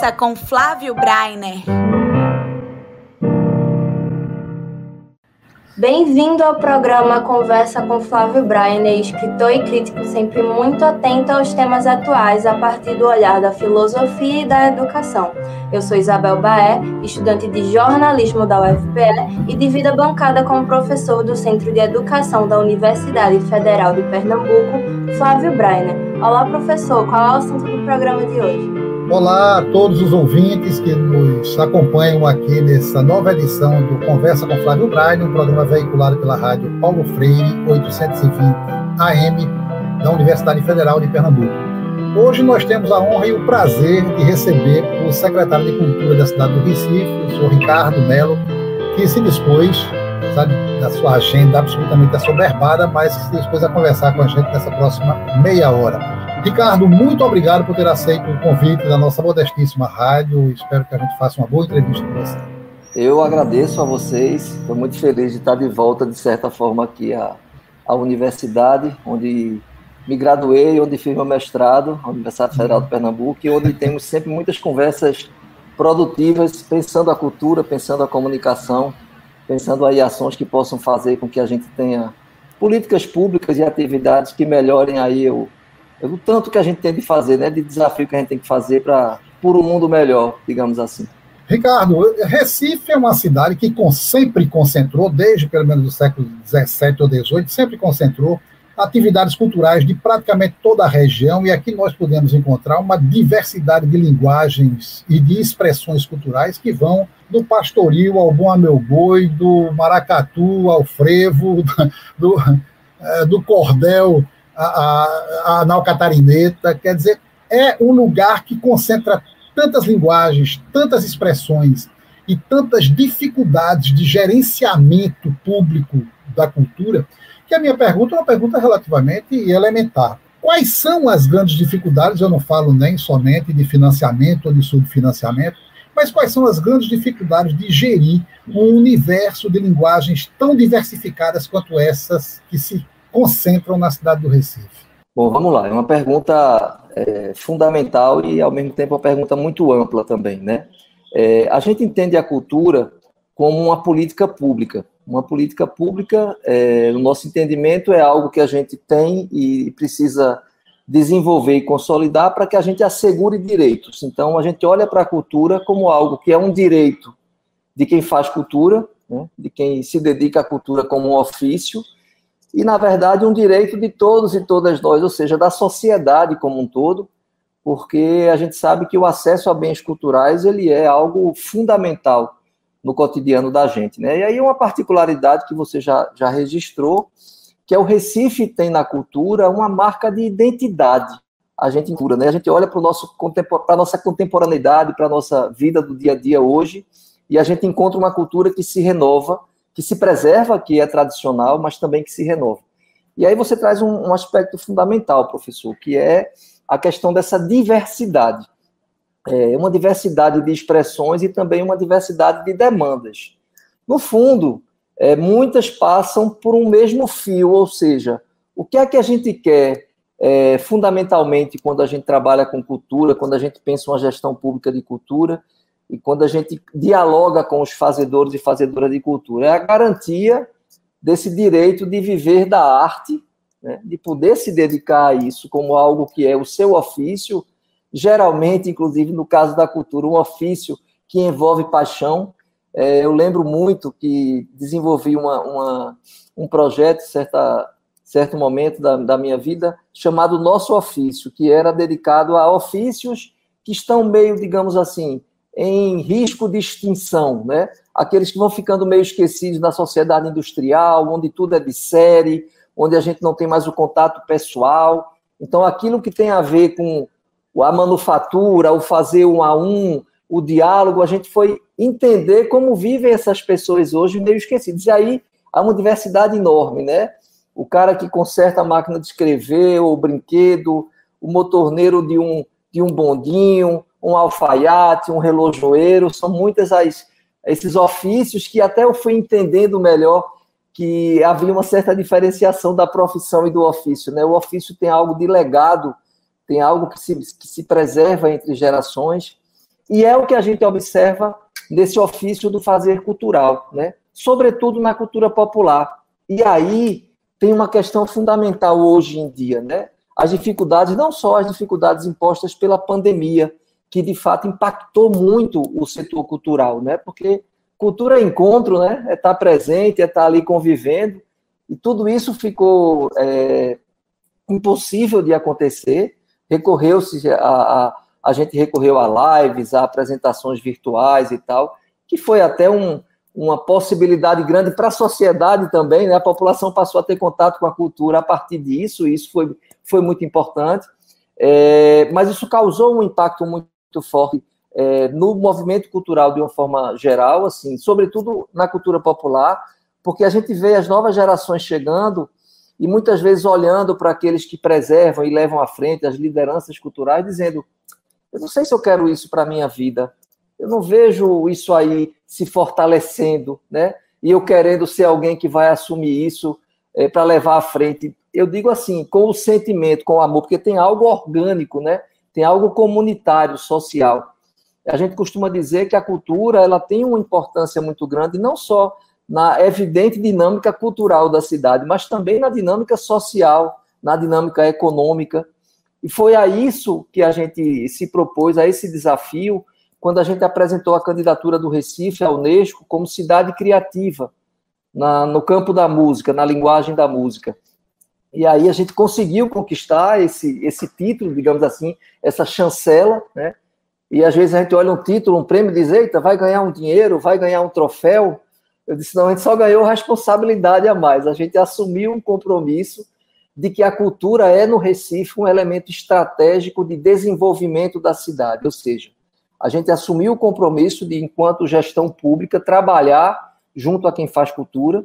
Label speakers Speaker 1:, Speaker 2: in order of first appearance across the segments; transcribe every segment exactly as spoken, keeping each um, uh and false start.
Speaker 1: Conversa com Flávio Breiner.
Speaker 2: Bem-vindo ao programa Conversa com Flávio Breiner, escritor e crítico sempre muito atento aos temas atuais a partir do olhar da filosofia e da educação. Eu sou Isabel Baé, estudante de jornalismo da U F P E e divido a bancada com o professor do Centro de Educação da Universidade Federal de Pernambuco, Flávio Breiner. Olá, professor, qual é o assunto do programa de hoje?
Speaker 3: Olá a todos os ouvintes que nos acompanham aqui nessa nova edição do Conversa com Flávio Breiner, um programa veiculado pela rádio Paulo Freire, oitocentos e vinte A M, da Universidade Federal de Pernambuco. Hoje nós temos a honra e o prazer de receber o secretário de Cultura da cidade do Recife, o senhor Ricardo Melo, que se dispôs, sabe, da sua agenda absolutamente assoberbada, mas se dispôs a conversar com a gente nessa próxima meia hora. Ricardo, muito obrigado por ter aceito o convite da nossa modestíssima rádio. Espero que a gente faça uma boa entrevista com você.
Speaker 4: Eu agradeço a vocês. Estou muito feliz de estar de volta, de certa forma, aqui à, à universidade, onde me graduei, onde fiz meu mestrado, a Universidade Federal de Pernambuco, e onde temos sempre muitas conversas produtivas, pensando a cultura, pensando a comunicação, pensando aí ações que possam fazer com que a gente tenha políticas públicas e atividades que melhorem aí o o tanto que a gente tem de fazer, né, de desafio que a gente tem que fazer para por um mundo melhor, digamos assim.
Speaker 3: Ricardo, Recife é uma cidade que sempre concentrou, desde pelo menos o século dezessete ou dezoito, sempre concentrou atividades culturais de praticamente toda a região, e aqui nós podemos encontrar uma diversidade de linguagens e de expressões culturais que vão do pastoril ao bom a meu boi, do maracatu ao frevo, do, do cordel a, a, a nau catarineta. Quer dizer, é um lugar que concentra tantas linguagens, tantas expressões e tantas dificuldades de gerenciamento público da cultura, que a minha pergunta é uma pergunta relativamente elementar. Quais são as grandes dificuldades? Eu não falo nem somente de financiamento ou de subfinanciamento, mas quais são as grandes dificuldades de gerir um universo de linguagens tão diversificadas quanto essas que se concentram na cidade do Recife?
Speaker 4: Bom, vamos lá. É uma pergunta é, fundamental e, ao mesmo tempo, uma pergunta muito ampla também, né? É, a gente entende a cultura como uma política pública. Uma política pública, é, no nosso entendimento, é algo que a gente tem e precisa desenvolver e consolidar para que a gente assegure direitos. Então, a gente olha para a cultura como algo que é um direito de quem faz cultura, né? De quem se dedica à cultura como um ofício, e, na verdade, um direito de todos e todas nós, ou seja, da sociedade como um todo, porque a gente sabe que o acesso a bens culturais ele é algo fundamental no cotidiano da gente, né? E aí uma particularidade que você já, já registrou, que é o Recife tem na cultura uma marca de identidade. A gente, né? A gente olha para a nossa contemporaneidade, para a nossa vida do dia a dia hoje, e a gente encontra uma cultura que se renova, que se preserva, que é tradicional, mas também que se renova. E aí você traz um, um aspecto fundamental, professor, que é a questão dessa diversidade. É uma diversidade de expressões e também uma diversidade de demandas. No fundo, é, muitas passam por um mesmo fio, ou seja, o que é que a gente quer, é, fundamentalmente, quando a gente trabalha com cultura, quando a gente pensa uma gestão pública de cultura, e quando a gente dialoga com os fazedores e fazedoras de cultura, é a garantia desse direito de viver da arte, né, de poder se dedicar a isso como algo que é o seu ofício, geralmente, inclusive no caso da cultura, um ofício que envolve paixão. É, eu lembro muito que desenvolvi uma, uma, um projeto, certa, certo momento da, da minha vida, chamado Nosso Ofício, que era dedicado a ofícios que estão meio, digamos assim, em risco de extinção, né? Aqueles que vão ficando meio esquecidos na sociedade industrial, onde tudo é de série, onde a gente não tem mais o contato pessoal. Então, aquilo que tem a ver com a manufatura, o fazer um a um, o diálogo, a gente foi entender como vivem essas pessoas hoje meio esquecidas. E aí há uma diversidade enorme, né? O cara que conserta a máquina de escrever, o brinquedo, o motorneiro de um, de um bondinho, um alfaiate, um relojoeiro, são muitas as, esses ofícios que até eu fui entendendo melhor que havia uma certa diferenciação da profissão e do ofício, né? O ofício tem algo de legado, tem algo que se, que se preserva entre gerações, E é o que a gente observa nesse ofício do fazer cultural, né? Sobretudo na cultura popular. E aí tem uma questão fundamental hoje em dia, né? As dificuldades, não só as dificuldades impostas pela pandemia, que de fato impactou muito o setor cultural, né? Porque cultura é encontro, né? É estar presente, é estar ali convivendo, e tudo isso ficou é, impossível de acontecer. Recorreu-se a, a, a gente recorreu a lives, a apresentações virtuais e tal, que foi até um, uma possibilidade grande para a sociedade também, né? A população passou a ter contato com a cultura a partir disso, e isso foi, foi muito importante, é, mas isso causou um impacto muito muito forte é, no movimento cultural de uma forma geral, assim, sobretudo na cultura popular, porque a gente vê as novas gerações chegando e muitas vezes olhando para aqueles que preservam e levam à frente as lideranças culturais, dizendo, eu não sei se eu quero isso para a minha vida, eu não vejo isso aí se fortalecendo, né? E eu querendo ser alguém que vai assumir isso é, para levar à frente. Eu digo assim, com o sentimento, com o amor, porque tem algo orgânico, né? Tem algo comunitário, social. A gente costuma dizer que a cultura ela tem uma importância muito grande, não só na evidente dinâmica cultural da cidade, mas também na dinâmica social, na dinâmica econômica. E foi a isso que a gente se propôs, a esse desafio, quando a gente apresentou a candidatura do Recife à Unesco como cidade criativa, na, no campo da música, na linguagem da música. E aí a gente conseguiu conquistar esse, esse título, digamos assim, essa chancela, né? E às vezes a gente olha um título, um prêmio e diz, eita, vai ganhar um dinheiro, vai ganhar um troféu. Eu disse, não, a gente só ganhou responsabilidade a mais. A gente assumiu um compromisso de que a cultura é, no Recife, um elemento estratégico de desenvolvimento da cidade. Ou seja, a gente assumiu o compromisso de, enquanto gestão pública, trabalhar junto a quem faz cultura,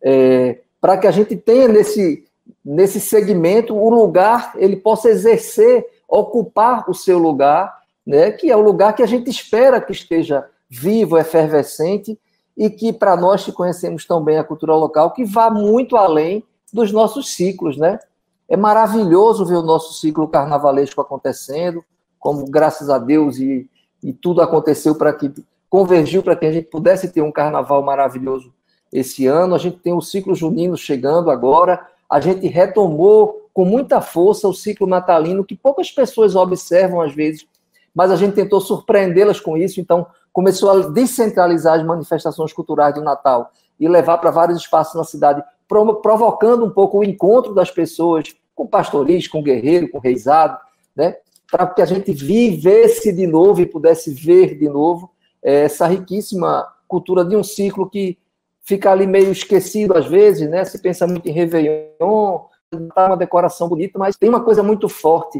Speaker 4: é, para que a gente tenha nesse... nesse segmento, o lugar, ele possa exercer, ocupar o seu lugar, né, que é o lugar que a gente espera que esteja vivo, efervescente, e que, para nós que conhecemos tão bem a cultura local, que vá muito além dos nossos ciclos, né? É maravilhoso ver o nosso ciclo carnavalesco acontecendo, como, graças a Deus, e, e tudo aconteceu para que, convergiu para que a gente pudesse ter um carnaval maravilhoso esse ano. A gente tem o ciclo junino chegando agora, a gente retomou com muita força o ciclo natalino, que poucas pessoas observam às vezes, mas a gente tentou surpreendê-las com isso, então começou a descentralizar as manifestações culturais do Natal e levar para vários espaços na cidade, provocando um pouco o encontro das pessoas com pastoris, com guerreiro, com reizado, né? Para que a gente vivesse de novo e pudesse ver de novo essa riquíssima cultura de um ciclo que fica ali meio esquecido às vezes, né? Se pensa muito em Réveillon, tá uma decoração bonita, mas tem uma coisa muito forte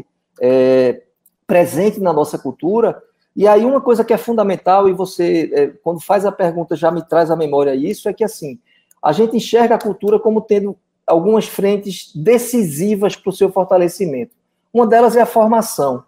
Speaker 4: é, presente na nossa cultura. E aí uma coisa que é fundamental, e você, é, quando faz a pergunta, já me traz à memória isso, é que assim, a gente enxerga a cultura como tendo algumas frentes decisivas para o seu fortalecimento. Uma delas é a formação,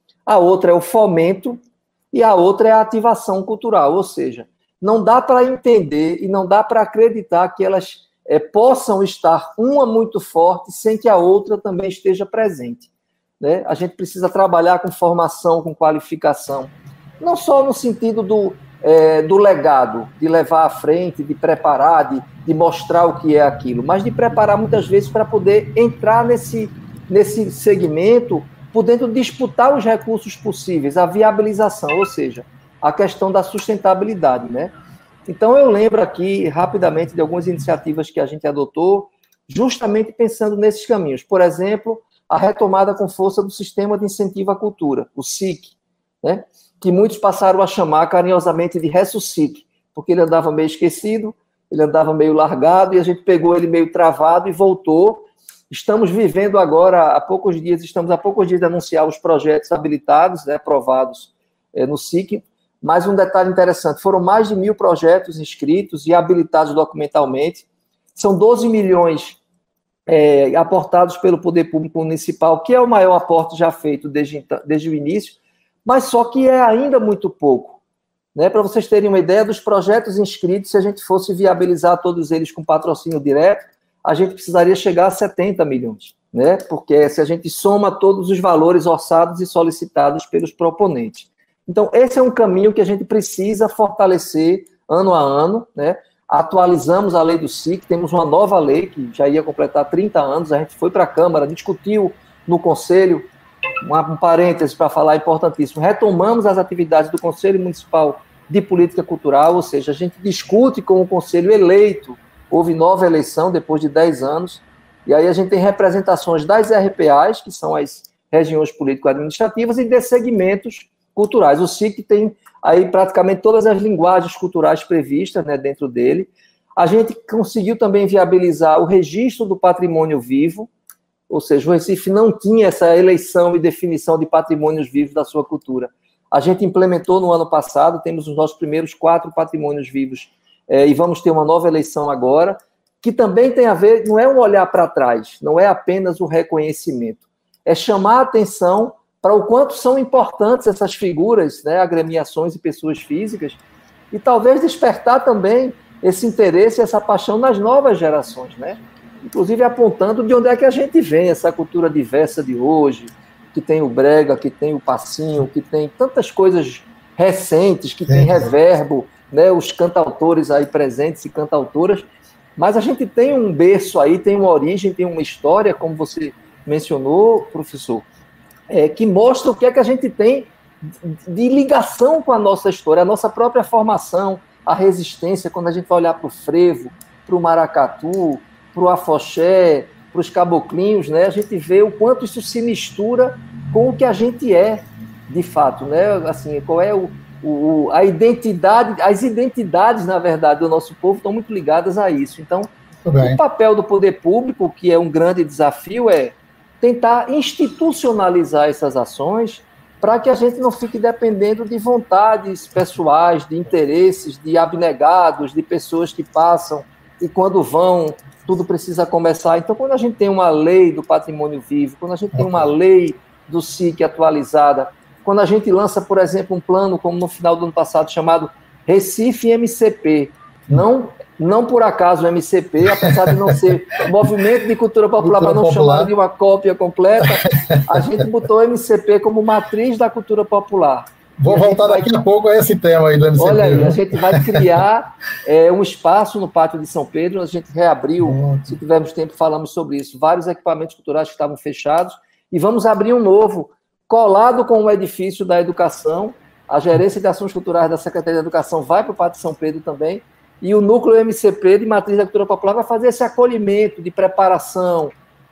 Speaker 4: a outra é o fomento e a outra é a ativação cultural, ou seja, não dá para entender e não dá para acreditar que elas é, possam estar uma muito forte sem que a outra também esteja presente, né? A gente precisa trabalhar com formação, com qualificação, não só no sentido do, é, do legado, de levar à frente, de preparar, de, de mostrar o que é aquilo, mas de preparar muitas vezes para poder entrar nesse, nesse segmento, podendo disputar os recursos possíveis, a viabilização, ou seja, a questão da sustentabilidade, né? Então, eu lembro aqui, rapidamente, de algumas iniciativas que a gente adotou, justamente pensando nesses caminhos. Por exemplo, a retomada com força do Sistema de Incentivo à Cultura, o S I C, né? Que muitos passaram a chamar carinhosamente de Ressuscite, porque ele andava meio esquecido, ele andava meio largado, e a gente pegou ele meio travado e voltou. Estamos vivendo agora, há poucos dias, estamos há poucos dias de anunciar os projetos habilitados, né, aprovados é, no S I C. Mais um detalhe interessante, foram mais de mil projetos inscritos e habilitados documentalmente. São doze milhões é, aportados pelo Poder Público Municipal, que é o maior aporte já feito desde, desde o início, mas só que é ainda muito pouco, né? Para vocês terem uma ideia dos projetos inscritos, se a gente fosse viabilizar todos eles com patrocínio direto, a gente precisaria chegar a setenta milhões, né? Porque se a gente soma todos os valores orçados e solicitados pelos proponentes. Então, esse é um caminho que a gente precisa fortalecer ano a ano, né? Atualizamos a lei do S I C, temos uma nova lei que já ia completar trinta anos, a gente foi para a Câmara, discutiu no Conselho, um parêntese para falar importantíssimo, retomamos as atividades do Conselho Municipal de Política Cultural, ou seja, a gente discute com o Conselho eleito, houve nova eleição depois de dez anos, e aí a gente tem representações das R P As, que são as regiões político-administrativas, e de segmentos culturais. O S I C tem aí praticamente todas as linguagens culturais previstas, né, dentro dele. A gente conseguiu também viabilizar o registro do patrimônio vivo, ou seja, o Recife não tinha essa eleição e definição de patrimônios vivos da sua cultura. A gente implementou no ano passado, temos os nossos primeiros quatro patrimônios vivos, é, e vamos ter uma nova eleição agora, que também tem a ver, não é um olhar para trás, não é apenas o reconhecimento, é chamar a atenção para o quanto são importantes essas figuras, né, agremiações e pessoas físicas, e talvez despertar também esse interesse, essa paixão nas novas gerações, né? Inclusive apontando de onde é que a gente vem, essa cultura diversa de hoje, que tem o brega, que tem o passinho, que tem tantas coisas recentes, que tem reverbo, né, os cantautores aí presentes e cantautoras, mas a gente tem um berço aí, tem uma origem, tem uma história, como você mencionou, professor, é, que mostra o que é que a gente tem de ligação com a nossa história, a nossa própria formação, a resistência, quando a gente vai olhar para o frevo, para o maracatu, para o afoxé, para os caboclinhos, né, a gente vê o quanto isso se mistura com o que a gente é, de fato, né, assim, qual é o, o, a identidade, as identidades, na verdade, do nosso povo estão muito ligadas a isso. Então, o papel do poder público, que é um grande desafio, é tentar institucionalizar essas ações para que a gente não fique dependendo de vontades pessoais, de interesses, de abnegados, de pessoas que passam e quando vão, tudo precisa começar. Então, quando a gente tem uma lei do patrimônio vivo, quando a gente tem uma lei do S I C atualizada, quando a gente lança, por exemplo, um plano, como no final do ano passado, chamado Recife M C P, não, não por acaso o M C P, apesar de não ser Movimento de Cultura Popular, para não chamar de uma cópia completa, a gente botou o M C P como matriz da cultura popular.
Speaker 3: Vou voltar daqui vai... a pouco a esse tema aí do M C P.
Speaker 4: Olha aí, a gente vai criar é, um espaço no Pátio de São Pedro, a gente reabriu, Ótimo. Se tivermos tempo falamos sobre isso, vários equipamentos culturais que estavam fechados, e vamos abrir um novo, colado com o edifício da educação, a gerência de ações culturais da Secretaria de Educação vai para o Pátio de São Pedro também, e o núcleo M C P de Matriz da Cultura Popular vai fazer esse acolhimento de preparação,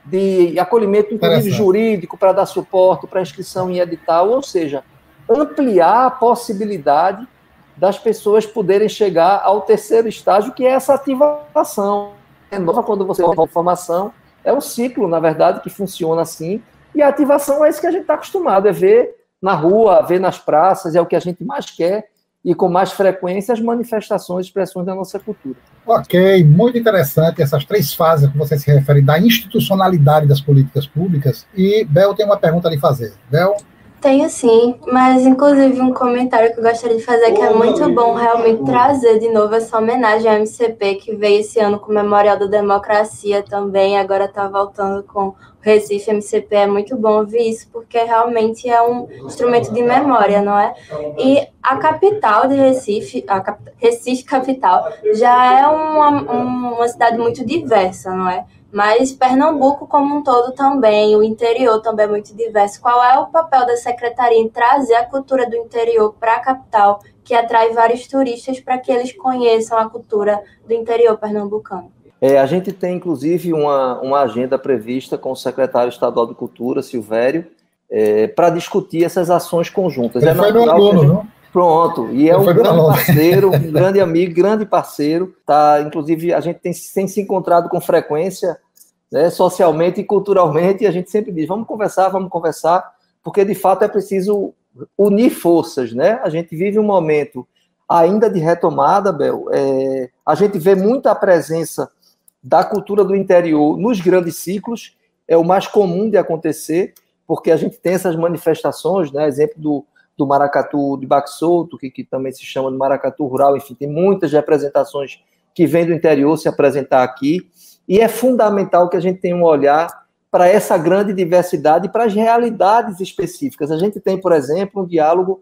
Speaker 4: de acolhimento, inclusive, jurídico, para dar suporte, para inscrição em edital, ou seja, ampliar a possibilidade das pessoas poderem chegar ao terceiro estágio, que é essa ativação. É nova quando você tem uma formação, é um ciclo, na verdade, que funciona assim, e a ativação é isso que a gente está acostumado, é ver na rua, ver nas praças, é o que a gente mais quer, e com mais frequência as manifestações e expressões da nossa cultura.
Speaker 3: Ok, muito interessante essas três fases que você se refere da institucionalidade das políticas públicas. E Bel tem uma pergunta a lhe fazer. Bel?
Speaker 2: Tenho sim, mas inclusive um comentário que eu gostaria de fazer, que é muito bom realmente trazer de novo essa homenagem ao M C P, que veio esse ano com o Memorial da Democracia também, agora está voltando com o Recife M C P. É muito bom ouvir isso, porque realmente é um instrumento de memória, não é? E a capital de Recife, a cap... Recife capital, já é uma, uma cidade muito diversa, não é? Mas Pernambuco como um todo também, o interior também é muito diverso. Qual é o papel da Secretaria em trazer a cultura do interior para a capital, que atrai vários turistas para que eles conheçam a cultura do interior pernambucano?
Speaker 4: É, a gente tem, inclusive, uma, uma agenda prevista com o secretário estadual de Cultura, Silvério, é, para discutir essas ações conjuntas.
Speaker 3: Ele
Speaker 4: é
Speaker 3: foi meu aluno, gente... não?
Speaker 4: Pronto, e é um grande parceiro, um grande amigo, grande parceiro. Tá, inclusive, a gente tem, tem se encontrado com frequência, né, socialmente e culturalmente, e a gente sempre diz, vamos conversar, vamos conversar, porque, de fato, é preciso unir forças, né? A gente vive um momento ainda de retomada, Bel. É, a gente vê muita presença da cultura do interior nos grandes ciclos, é o mais comum de acontecer, porque a gente tem essas manifestações, né? Exemplo do do maracatu de Baque Solto, que, que também se chama de maracatu rural, enfim, tem muitas representações que vêm do interior se apresentar aqui, e é fundamental que a gente tenha um olhar para essa grande diversidade e para as realidades específicas. A gente tem, por exemplo, um diálogo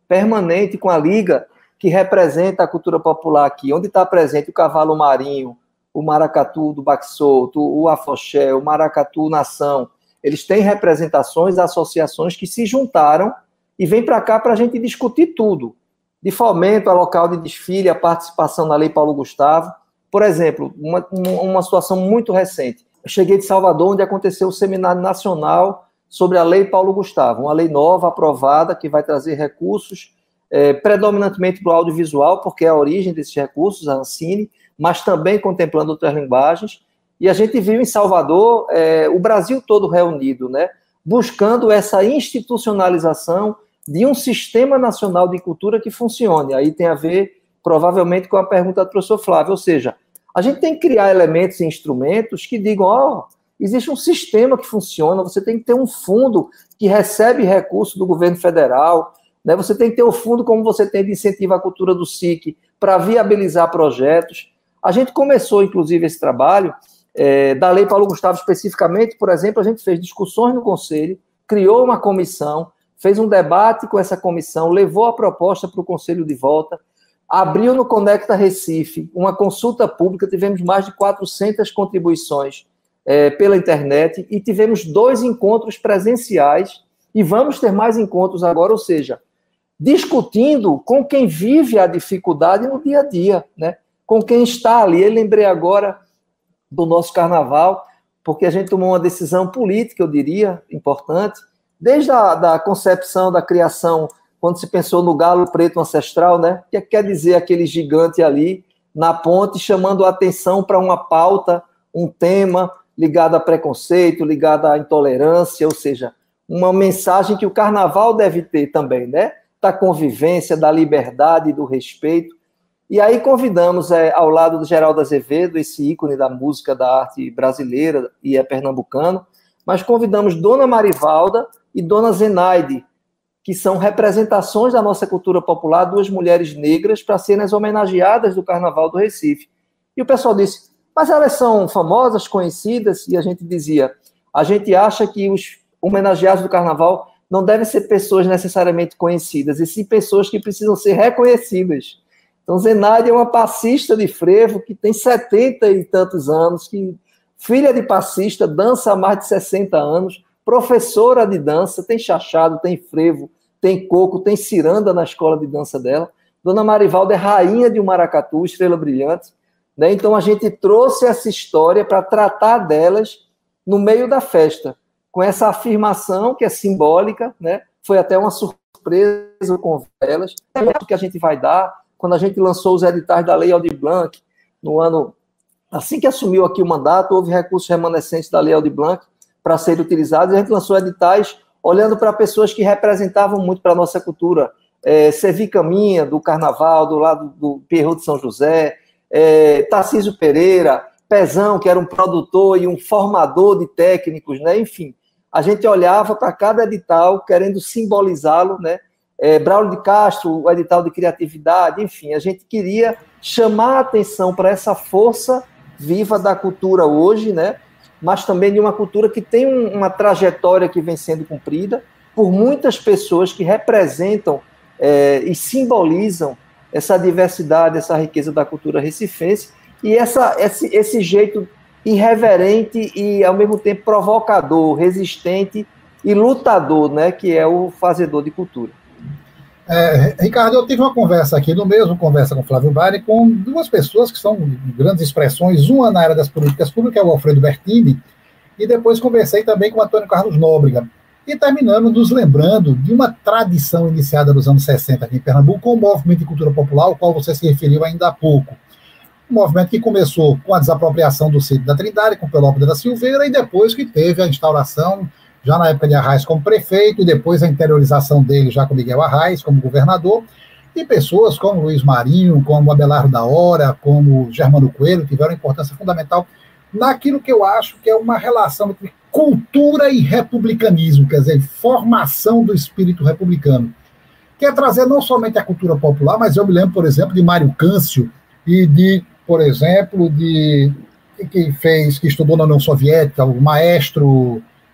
Speaker 4: permanente com a Liga, que representa a cultura popular aqui, onde está presente o cavalo marinho, o maracatu do baque solto, o afoxé, o maracatu nação. Eles têm representações, associações que se juntaram e vêm para cá para a gente discutir tudo, de fomento a local de desfile, a participação na Lei Paulo Gustavo. Por exemplo, uma, uma situação muito recente. Eu cheguei de Salvador, onde aconteceu o Seminário Nacional sobre a Lei Paulo Gustavo, uma lei nova aprovada que vai trazer recursos é, predominantemente para o audiovisual, porque é a origem desses recursos, a Ancine, mas também contemplando outras linguagens. E a gente viu em Salvador é, o Brasil todo reunido, né, buscando essa institucionalização de um sistema nacional de cultura que funcione. Aí tem a ver, provavelmente, com a pergunta do professor Flávio, ou seja, a gente tem que criar elementos e instrumentos que digam, ó, oh, existe um sistema que funciona, você tem que ter um fundo que recebe recursos do governo federal, né? Você tem que ter o fundo como você tem de incentivo à cultura do S I C para viabilizar projetos. A gente começou, inclusive, esse trabalho é, da Lei Paulo Gustavo especificamente, por exemplo, a gente fez discussões no Conselho, criou uma comissão, fez um debate com essa comissão, levou a proposta para o Conselho de volta, abriu no Conecta Recife uma consulta pública, tivemos mais de quatrocentas contribuições é, pela internet e tivemos dois encontros presenciais e vamos ter mais encontros agora, ou seja, discutindo com quem vive a dificuldade no dia a dia, né? Com quem está ali. Eu lembrei agora do nosso carnaval, porque a gente tomou uma decisão política, eu diria, importante, desde a da concepção, da criação, quando se pensou no galo preto ancestral, né? O que quer dizer aquele gigante ali na ponte, chamando a atenção para uma pauta, um tema ligado a preconceito, ligado à intolerância, ou seja, uma mensagem que o carnaval deve ter também, né? Da convivência, da liberdade, do respeito. E aí convidamos, é, ao lado do Geraldo Azevedo, esse ícone da música, da arte brasileira e é pernambucano, mas convidamos Dona Marivalda e Dona Zenaide, que são representações da nossa cultura popular, duas mulheres negras, para serem as homenageadas do Carnaval do Recife. E o pessoal disse, mas elas são famosas, conhecidas? E a gente dizia, a gente acha que os homenageados do Carnaval não devem ser pessoas necessariamente conhecidas, e sim pessoas que precisam ser reconhecidas. Então, Zenaide é uma passista de frevo que tem setenta e tantos anos, que, filha de passista, dança há mais de sessenta anos, professora de dança, tem chachado, tem frevo, tem coco, tem ciranda na escola de dança dela. Dona Marivalda é rainha de um maracatu, estrela brilhante, né? Então a gente trouxe essa história para tratar delas no meio da festa, com essa afirmação que é simbólica, né? Foi até uma surpresa com elas, é que a gente vai dar quando a gente lançou os editais da Lei Aldir Blanc, no ano, assim que assumiu aqui o mandato, houve recursos remanescentes da Lei Aldir Blanc para serem utilizados, e a gente lançou editais olhando para pessoas que representavam muito para a nossa cultura, é, Sevi Caminha, do Carnaval, do lado do Pierrot de São José, é, Tarcísio Pereira, Pezão, que era um produtor e um formador de técnicos, né? Enfim, a gente olhava para cada edital querendo simbolizá-lo, né? É, Braulio de Castro, o edital de criatividade, enfim, a gente queria chamar a atenção para essa força viva da cultura hoje, né? Mas também de uma cultura que tem um, uma trajetória que vem sendo cumprida por muitas pessoas que representam é, e simbolizam essa diversidade, essa riqueza da cultura recifense e essa, esse, esse jeito irreverente e, ao mesmo tempo, provocador, resistente e lutador, né, que é o fazedor de cultura.
Speaker 3: É, Ricardo, eu tive uma conversa aqui, no mesmo conversa com o Flávio Braine, com duas pessoas que são grandes expressões, uma na área das políticas públicas, é o Alfredo Bertini, e depois conversei também com o Antônio Carlos Nóbrega, e terminamos nos lembrando de uma tradição iniciada nos anos sessenta aqui em Pernambuco, com o movimento de cultura popular, ao qual você se referiu ainda há pouco. Um movimento que começou com a desapropriação do sítio da Trindade, com Pelópio da Silveira, e depois que teve a instauração, já na época de Arraes como prefeito, e depois a interiorização dele já com Miguel Arraes como governador, e pessoas como Luiz Marinho, como Abelardo da Hora, como Germano Coelho, tiveram importância fundamental naquilo que eu acho que é uma relação entre cultura e republicanismo, quer dizer, formação do espírito republicano, que é trazer não somente a cultura popular, mas eu me lembro, por exemplo, de Mário Câncio, e de, por exemplo, de que fez, que estudou na União Soviética, o maestro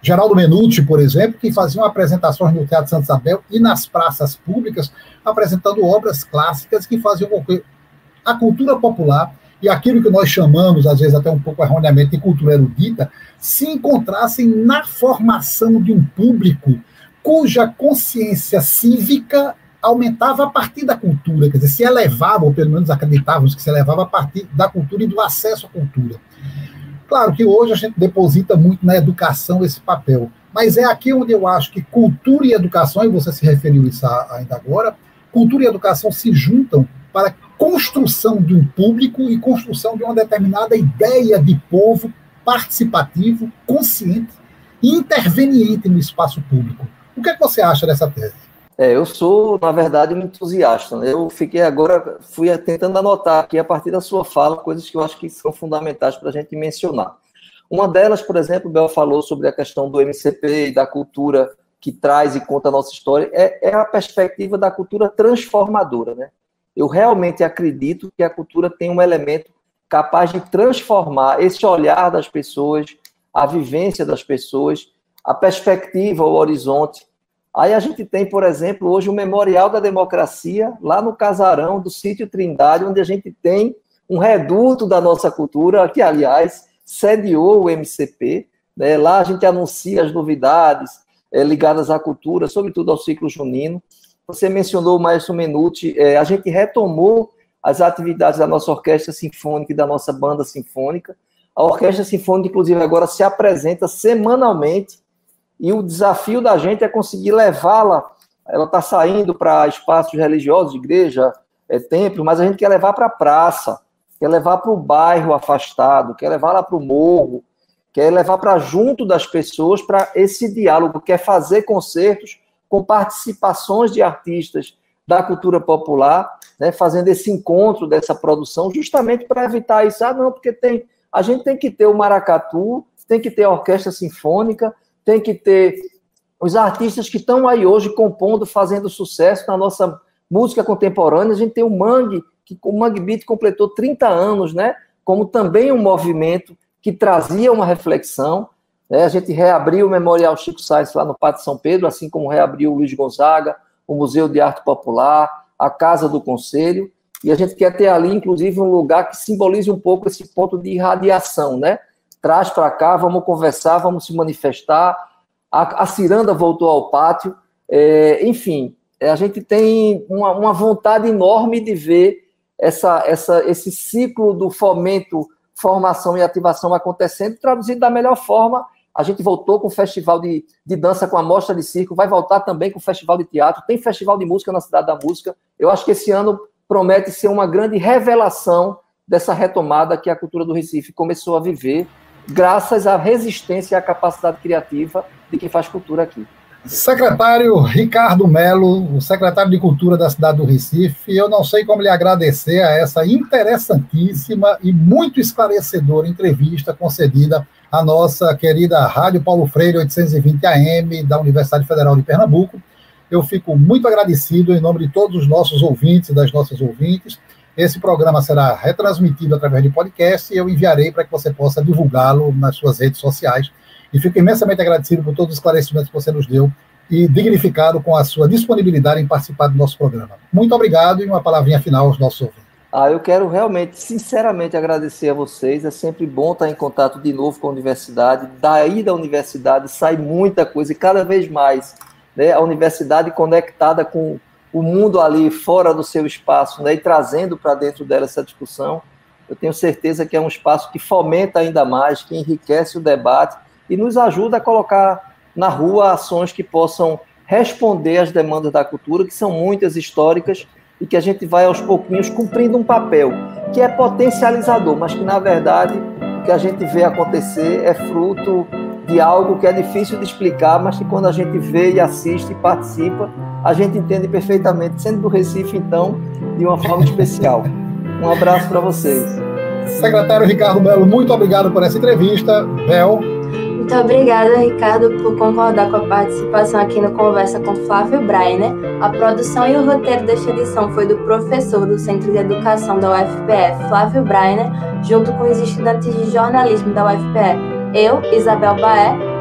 Speaker 3: Geraldo Menucci, por exemplo, que faziam apresentações no Teatro Santa Isabel e nas praças públicas, apresentando obras clássicas que faziam com que a cultura popular e aquilo que nós chamamos, às vezes até um pouco erroneamente, de cultura erudita, se encontrassem na formação de um público cuja consciência cívica aumentava a partir da cultura, quer dizer, se elevava, ou pelo menos acreditávamos que se elevava a partir da cultura e do acesso à cultura. Claro que hoje a gente deposita muito na educação esse papel, mas é aqui onde eu acho que cultura e educação, e você se referiu isso ainda agora, cultura e educação se juntam para a construção de um público e construção de uma determinada ideia de povo participativo, consciente e interveniente no espaço público. O que é que você acha dessa tese?
Speaker 4: É, eu sou, na verdade, um entusiasta, né? Eu fiquei agora, fui tentando anotar aqui, a partir da sua fala, coisas que eu acho que são fundamentais para a gente mencionar. Uma delas, por exemplo, o Bel falou sobre a questão do M C P e da cultura que traz e conta a nossa história, é, é a perspectiva da cultura transformadora, né? Eu realmente acredito que a cultura tem um elemento capaz de transformar esse olhar das pessoas, a vivência das pessoas, a perspectiva, o horizonte. Aí a gente tem, por exemplo, hoje o Memorial da Democracia, lá no casarão do Sítio Trindade, onde a gente tem um reduto da nossa cultura, que, aliás, sediou o M C P. Né? Lá a gente anuncia as novidades é, ligadas à cultura, sobretudo ao ciclo junino. Você mencionou o Maestro Menucci, é, a gente retomou as atividades da nossa orquestra sinfônica e da nossa banda sinfônica. A orquestra sinfônica, inclusive, agora se apresenta semanalmente, e o desafio da gente é conseguir levá-la, ela está saindo para espaços religiosos, igreja, é, templo, mas a gente quer levar para a praça, quer levar para o bairro afastado, quer levar lá para o morro, quer levar para junto das pessoas para esse diálogo, quer fazer concertos com participações de artistas da cultura popular, né, fazendo esse encontro dessa produção, justamente para evitar isso. Ah, não, porque tem, a gente tem que ter o maracatu, tem que ter a orquestra sinfônica, tem que ter os artistas que estão aí hoje compondo, fazendo sucesso na nossa música contemporânea. A gente tem o Mangue, que o Mangue Beat completou trinta anos, né? Como também um movimento que trazia uma reflexão. Né? A gente reabriu o Memorial Chico Sainz lá no Pátio São Pedro, assim como reabriu o Luiz Gonzaga, o Museu de Arte Popular, a Casa do Conselho, e a gente quer ter ali, inclusive, um lugar que simbolize um pouco esse ponto de irradiação, né? Traz para cá, vamos conversar, vamos se manifestar. A, a ciranda voltou ao pátio. É, enfim, a gente tem uma, uma vontade enorme de ver essa, essa, esse ciclo do fomento, formação e ativação acontecendo, traduzido da melhor forma. A gente voltou com o festival de, de dança, com a mostra de circo, vai voltar também com o festival de teatro, tem festival de música na Cidade da Música. Eu acho que esse ano promete ser uma grande revelação dessa retomada que a cultura do Recife começou a viver, graças à resistência e à capacidade criativa de quem faz cultura aqui.
Speaker 3: Secretário Ricardo Melo, o secretário de Cultura da cidade do Recife, eu não sei como lhe agradecer a essa interessantíssima e muito esclarecedora entrevista concedida à nossa querida Rádio Paulo Freire oitocentos e vinte A M da Universidade Federal de Pernambuco. Eu fico muito agradecido em nome de todos os nossos ouvintes e das nossas ouvintes. Esse programa será retransmitido através de podcast e eu enviarei para que você possa divulgá-lo nas suas redes sociais. E fico imensamente agradecido por todos os esclarecimentos que você nos deu e dignificado com a sua disponibilidade em participar do nosso programa. Muito obrigado e uma palavrinha final aos nossos ouvintes.
Speaker 4: Ah, eu quero realmente, sinceramente, agradecer a vocês. É sempre bom estar em contato de novo com a universidade. Daí da universidade sai muita coisa e cada vez mais, né, a universidade conectada com o mundo ali fora do seu espaço, né, e trazendo para dentro dela essa discussão, eu tenho certeza que é um espaço que fomenta ainda mais, que enriquece o debate e nos ajuda a colocar na rua ações que possam responder às demandas da cultura, que são muitas, históricas, e que a gente vai aos pouquinhos cumprindo um papel que é potencializador, mas que, na verdade, o que a gente vê acontecer é fruto de algo que é difícil de explicar, mas que quando a gente vê e assiste e participa, a gente entende perfeitamente, sendo do Recife, então, de uma forma especial. Um abraço para vocês.
Speaker 3: Secretário Ricardo Melo, muito obrigado por essa entrevista. Bel.
Speaker 2: Muito obrigada, Ricardo, por concordar com a participação aqui no Conversa com Flávio Breiner. A produção e o roteiro desta edição foi do professor do Centro de Educação da U F P E, Flávio Breiner, junto com os estudantes de jornalismo da U F P E, eu, Isabel Baé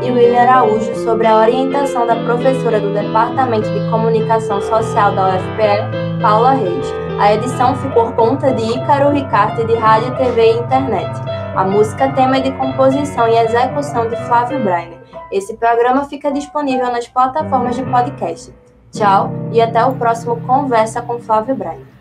Speaker 2: e William Araújo sobre a orientação da professora do Departamento de Comunicação Social da U F P E, Paula Reis. A edição ficou por conta de Ícaro Ricarte, de Rádio, T V e Internet. A música tema é de composição e execução de Flávio Breiner. Esse programa fica disponível nas plataformas de podcast. Tchau e até o próximo Conversa com Flávio Breiner.